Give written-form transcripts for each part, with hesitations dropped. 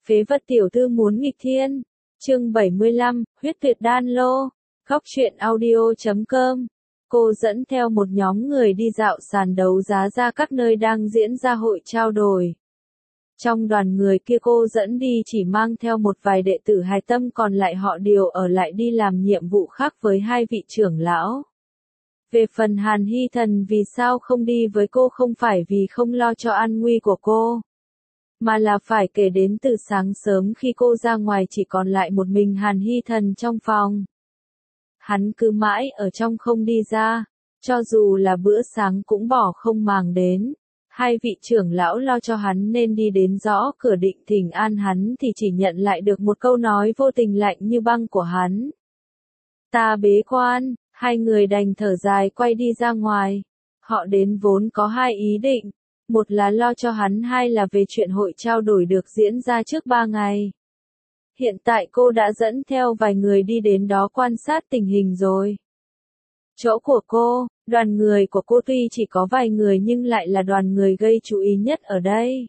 Phế vật tiểu thư muốn nghịch thiên. Chương 75, huyết tuyệt đan lô. Góc truyện audio.com. Cô dẫn theo một nhóm người đi dạo sàn đấu giá ra các nơi đang diễn ra hội trao đổi. Trong đoàn người kia cô dẫn đi chỉ mang theo một vài đệ tử hài tâm, còn lại họ đều ở lại đi làm nhiệm vụ khác với hai vị trưởng lão. Về phần Hàn Hy Thần vì sao không đi với cô không phải vì không lo cho an nguy của cô, mà là phải kể đến từ sáng sớm khi cô ra ngoài chỉ còn lại một mình Hàn Hy Thần trong phòng. Hắn cứ mãi ở trong không đi ra, cho dù là bữa sáng cũng bỏ không màng đến. Hai vị trưởng lão lo cho hắn nên đi đến gõ cửa định thỉnh an hắn thì chỉ nhận lại được một câu nói vô tình lạnh như băng của hắn. Ta bế quan. Hai người đành thở dài quay đi ra ngoài. Họ đến vốn có hai ý định. Một là lo cho hắn, hai là về chuyện hội trao đổi được diễn ra trước 3 ngày. Hiện tại cô đã dẫn theo vài người đi đến đó quan sát tình hình rồi. Chỗ của cô, đoàn người của cô tuy chỉ có vài người nhưng lại là đoàn người gây chú ý nhất ở đây.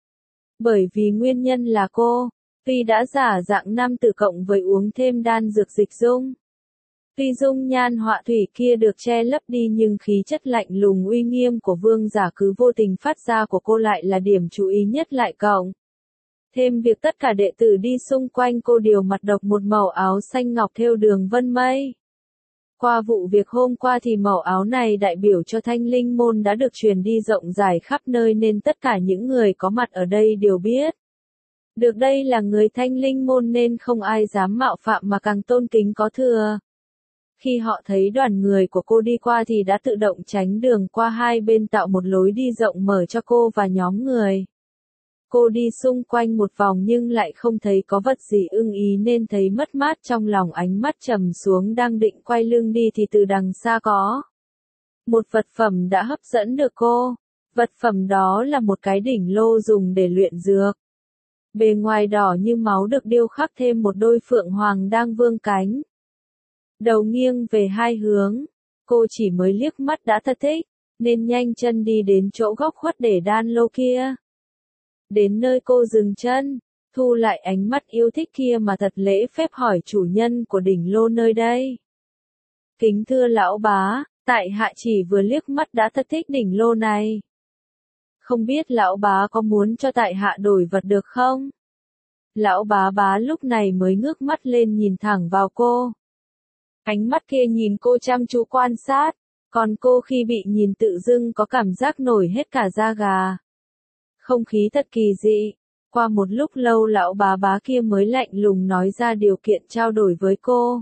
Bởi vì nguyên nhân là cô, tuy đã giả dạng nam tử cộng với uống thêm đan dược dịch dung. Tuy dung nhan họa thủy kia được che lấp đi nhưng khí chất lạnh lùng uy nghiêm của vương giả cứ vô tình phát ra của cô lại là điểm chú ý nhất lại cộng. Thêm việc tất cả đệ tử đi xung quanh cô đều mặc độc một màu áo xanh ngọc thêu đường vân mây. Qua vụ việc hôm qua thì màu áo này đại biểu cho Thanh Linh môn đã được truyền đi rộng rãi khắp nơi nên tất cả những người có mặt ở đây đều biết. Được đây là người Thanh Linh môn nên không ai dám mạo phạm mà càng tôn kính có thừa. Khi họ thấy đoàn người của cô đi qua thì đã tự động tránh đường qua hai bên tạo một lối đi rộng mở cho cô và nhóm người. Cô đi xung quanh một vòng nhưng lại không thấy có vật gì ưng ý nên thấy mất mát trong lòng, ánh mắt trầm xuống đang định quay lưng đi thì từ đằng xa có một vật phẩm đã hấp dẫn được cô. Vật phẩm đó là một cái đỉnh lô dùng để luyện dược. Bề ngoài đỏ như máu được điêu khắc thêm một đôi phượng hoàng đang vươn cánh. Đầu nghiêng về hai hướng, cô chỉ mới liếc mắt đã thật thích, nên nhanh chân đi đến chỗ góc khuất để đan lô kia. Đến nơi cô dừng chân, thu lại ánh mắt yêu thích kia mà thật lễ phép hỏi chủ nhân của đỉnh lô nơi đây. Kính thưa lão bá, tại hạ chỉ vừa liếc mắt đã thật thích đỉnh lô này. Không biết lão bá có muốn cho tại hạ đổi vật được không? Lão bá lúc này mới ngước mắt lên nhìn thẳng vào cô. Ánh mắt kia nhìn cô chăm chú quan sát, còn cô khi bị nhìn tự dưng có cảm giác nổi hết cả da gà. Không khí thật kỳ dị. Qua một lúc lâu lão bá kia mới lạnh lùng nói ra điều kiện trao đổi với cô.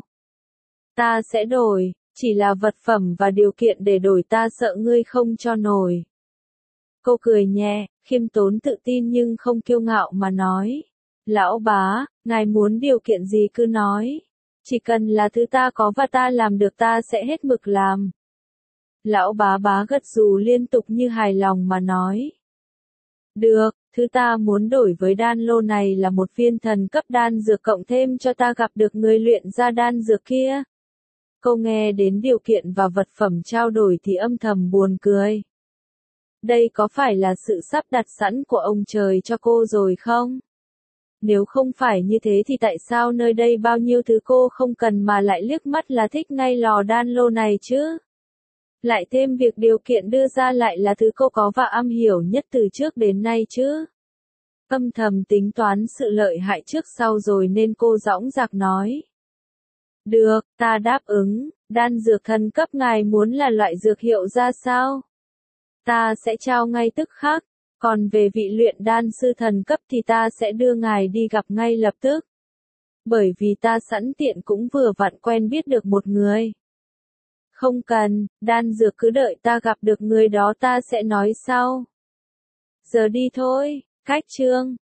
Ta sẽ đổi, chỉ là vật phẩm và điều kiện để đổi ta sợ ngươi không cho nổi. Cô cười nhẹ, khiêm tốn tự tin nhưng không kiêu ngạo mà nói. Lão bá, ngài muốn điều kiện gì cứ nói. Chỉ cần là thứ ta có và ta làm được ta sẽ hết mực làm. Lão bá gật gù liên tục như hài lòng mà nói. Được, thứ ta muốn đổi với đan lô này là một viên thần cấp đan dược cộng thêm cho ta gặp được người luyện ra đan dược kia. Cô nghe đến điều kiện và vật phẩm trao đổi thì âm thầm buồn cười. Đây có phải là sự sắp đặt sẵn của ông trời cho cô rồi không? Nếu không phải như thế thì tại sao nơi đây bao nhiêu thứ cô không cần mà lại liếc mắt là thích ngay lò đan lô này chứ? Lại thêm việc điều kiện đưa ra lại là thứ cô có và am hiểu nhất từ trước đến nay chứ. Âm thầm tính toán sự lợi hại trước sau rồi nên cô dõng dạc nói. Được, ta đáp ứng, đan dược thần cấp ngài muốn là loại dược hiệu ra sao? Ta sẽ trao ngay tức khắc. Còn về vị luyện đan sư thần cấp thì ta sẽ đưa ngài đi gặp ngay lập tức. Bởi vì ta sẵn tiện cũng vừa vặn quen biết được một người. Không cần, đan dược cứ đợi ta gặp được người đó ta sẽ nói sau. Giờ đi thôi, cách chương.